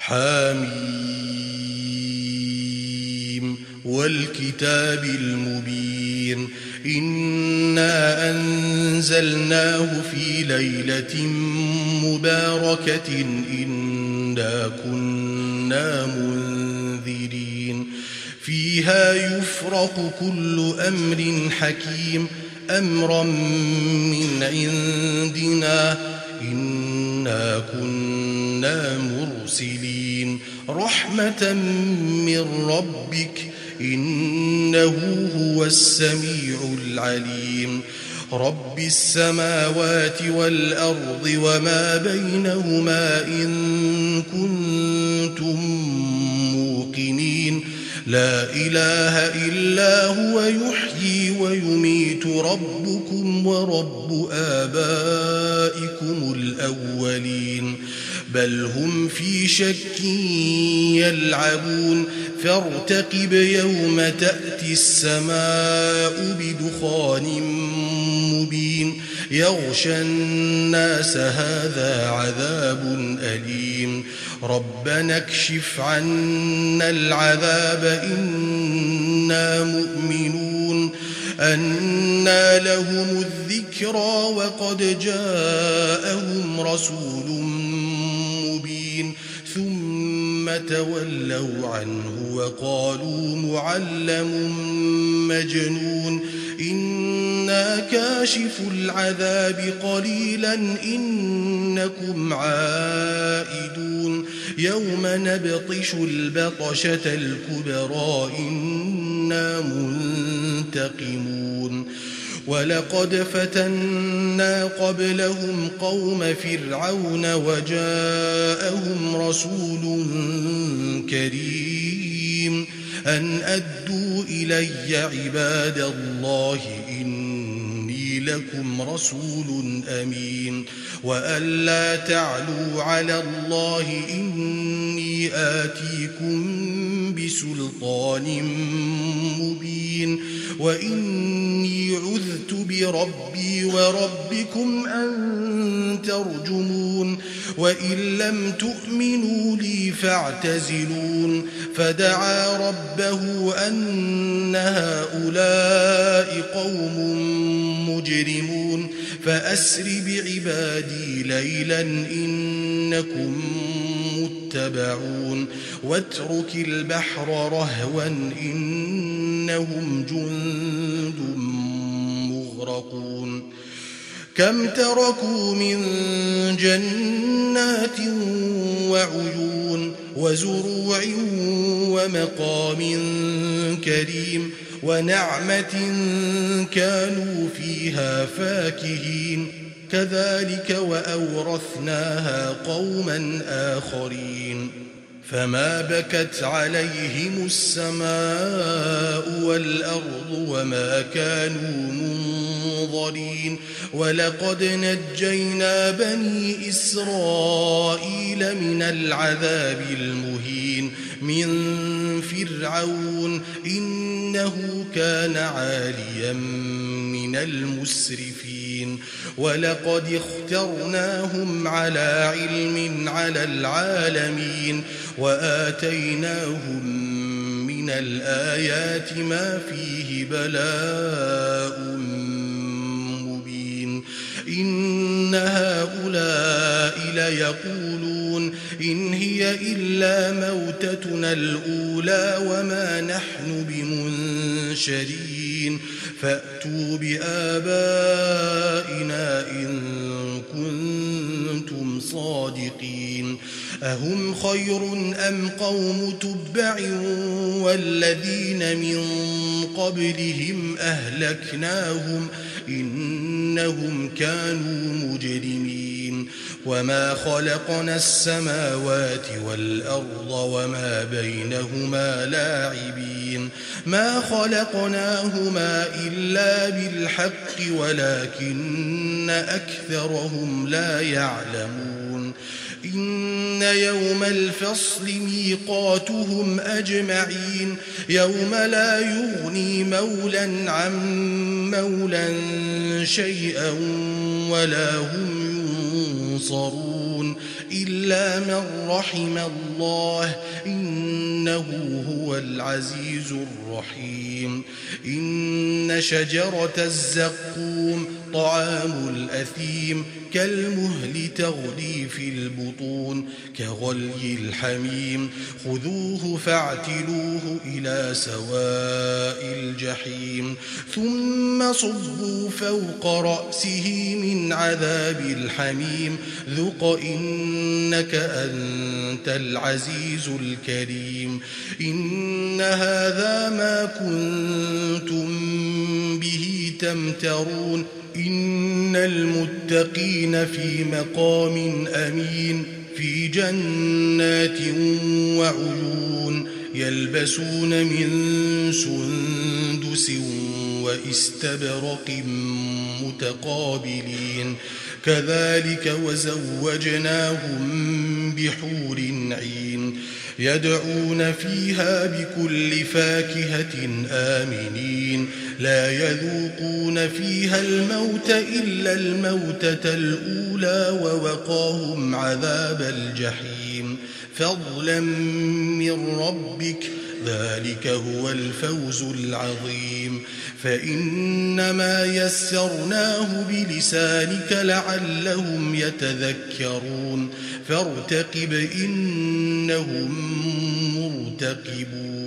حميم والكتاب المبين إنا أنزلناه في ليلة مباركة إنا كنا منذرين فيها يفرق كل أمر حكيم أمرا من عندنا إنا كنا مرسلين رحمة من ربك إنه هو السميع العليم رب السماوات والأرض وما بينهما إن كنتم موقنين لا إله إلا هو يحيي ويميت ربكم ورب آبائكم الأولين بل هم في شك يلعبون فارتقب يوم تأتي السماء بدخان مبين يغشى الناس هذا عذاب أليم ربنا اكشف عنا العذاب إنا مؤمنون أنى لهم الذكرى وقد جاءهم رسول مبين ثم تولوا عنه وقالوا معلم مجنون إنا كاشف العذاب قليلا إنكم عائدون يوم نبطش البطشة الكبرى إنا منتقمون ولقد فتنا قبلهم قوم فرعون وجاءهم رسول كريم أن أدوا إلي عباد الله إني لكم رسول أمين وأن لا تعلوا على الله إني آتيكم بسلطان مبين وإني عذت بربي وربكم أن ترجمون وإن لم تؤمنوا لي فاعتزلون فدعا ربه أن هؤلاء قوم مجرمون فأسر بعبادي ليلا إنكم متبعون واترك البحر رهوا إنهم جند مغرقون كم تركوا من جنات وعيون وزروع ومقام كريم ونعمة كانوا فيها فاكهين كذلك وأورثناها قوما آخرين فما بكت عليهم السماء والأرض وما كانوا منظرين ولقد نجينا بني إسرائيل من العذاب المهين من فرعون إنه كان عاليا من المسرفين ولقد اخترناهم على علم على العالمين وآتيناهم من الآيات ما فيه بلاء مبين إن هؤلاء ليقولون إن هي إلا موتتنا الأولى وما نحن بمنشرين فأتوا بآبائنا إن كنتم صادقين أهم خير أم قوم تبع والذين من قبلهم أهلكناهم إنهم كانوا مجرمين وما خلقنا السماوات والأرض وما بينهما لاعبين ما خلقناهما إلا بالحق ولكن أكثرهم لا يعلمون إن يوم الفصل ميقاتهم أجمعين يوم لا يغني مولا عن مولا شيئا ولا هم ينصرون إلا من رحم الله إنه هو العزيز الرحيم إن شجرة الزقوم طعام الأثيم كالمهل تغلي في البطون كغلي الحميم خذوه فاعتلوه إلى سواء الجحيم ثم صبوا فوق رأسه من عذاب الحميم ذق إنك أنت العزيز الكريم إن هذا ما كنتم به تمترون إن المتقين في مقام أمين في جنات وعيون يلبسون من سندس واستبرق متقابلين كذلك وزوجناهم بحور عين يدعون فيها بكل فاكهة آمنين لا يذوقون فيها الموت إلا الموتة الأولى ووقاهم عذاب الجحيم فضلا من ربك ذلك هو الفوز العظيم فإنما يسرناه بلسانك لعلهم يتذكرون فارتقب إنهم مرتقبون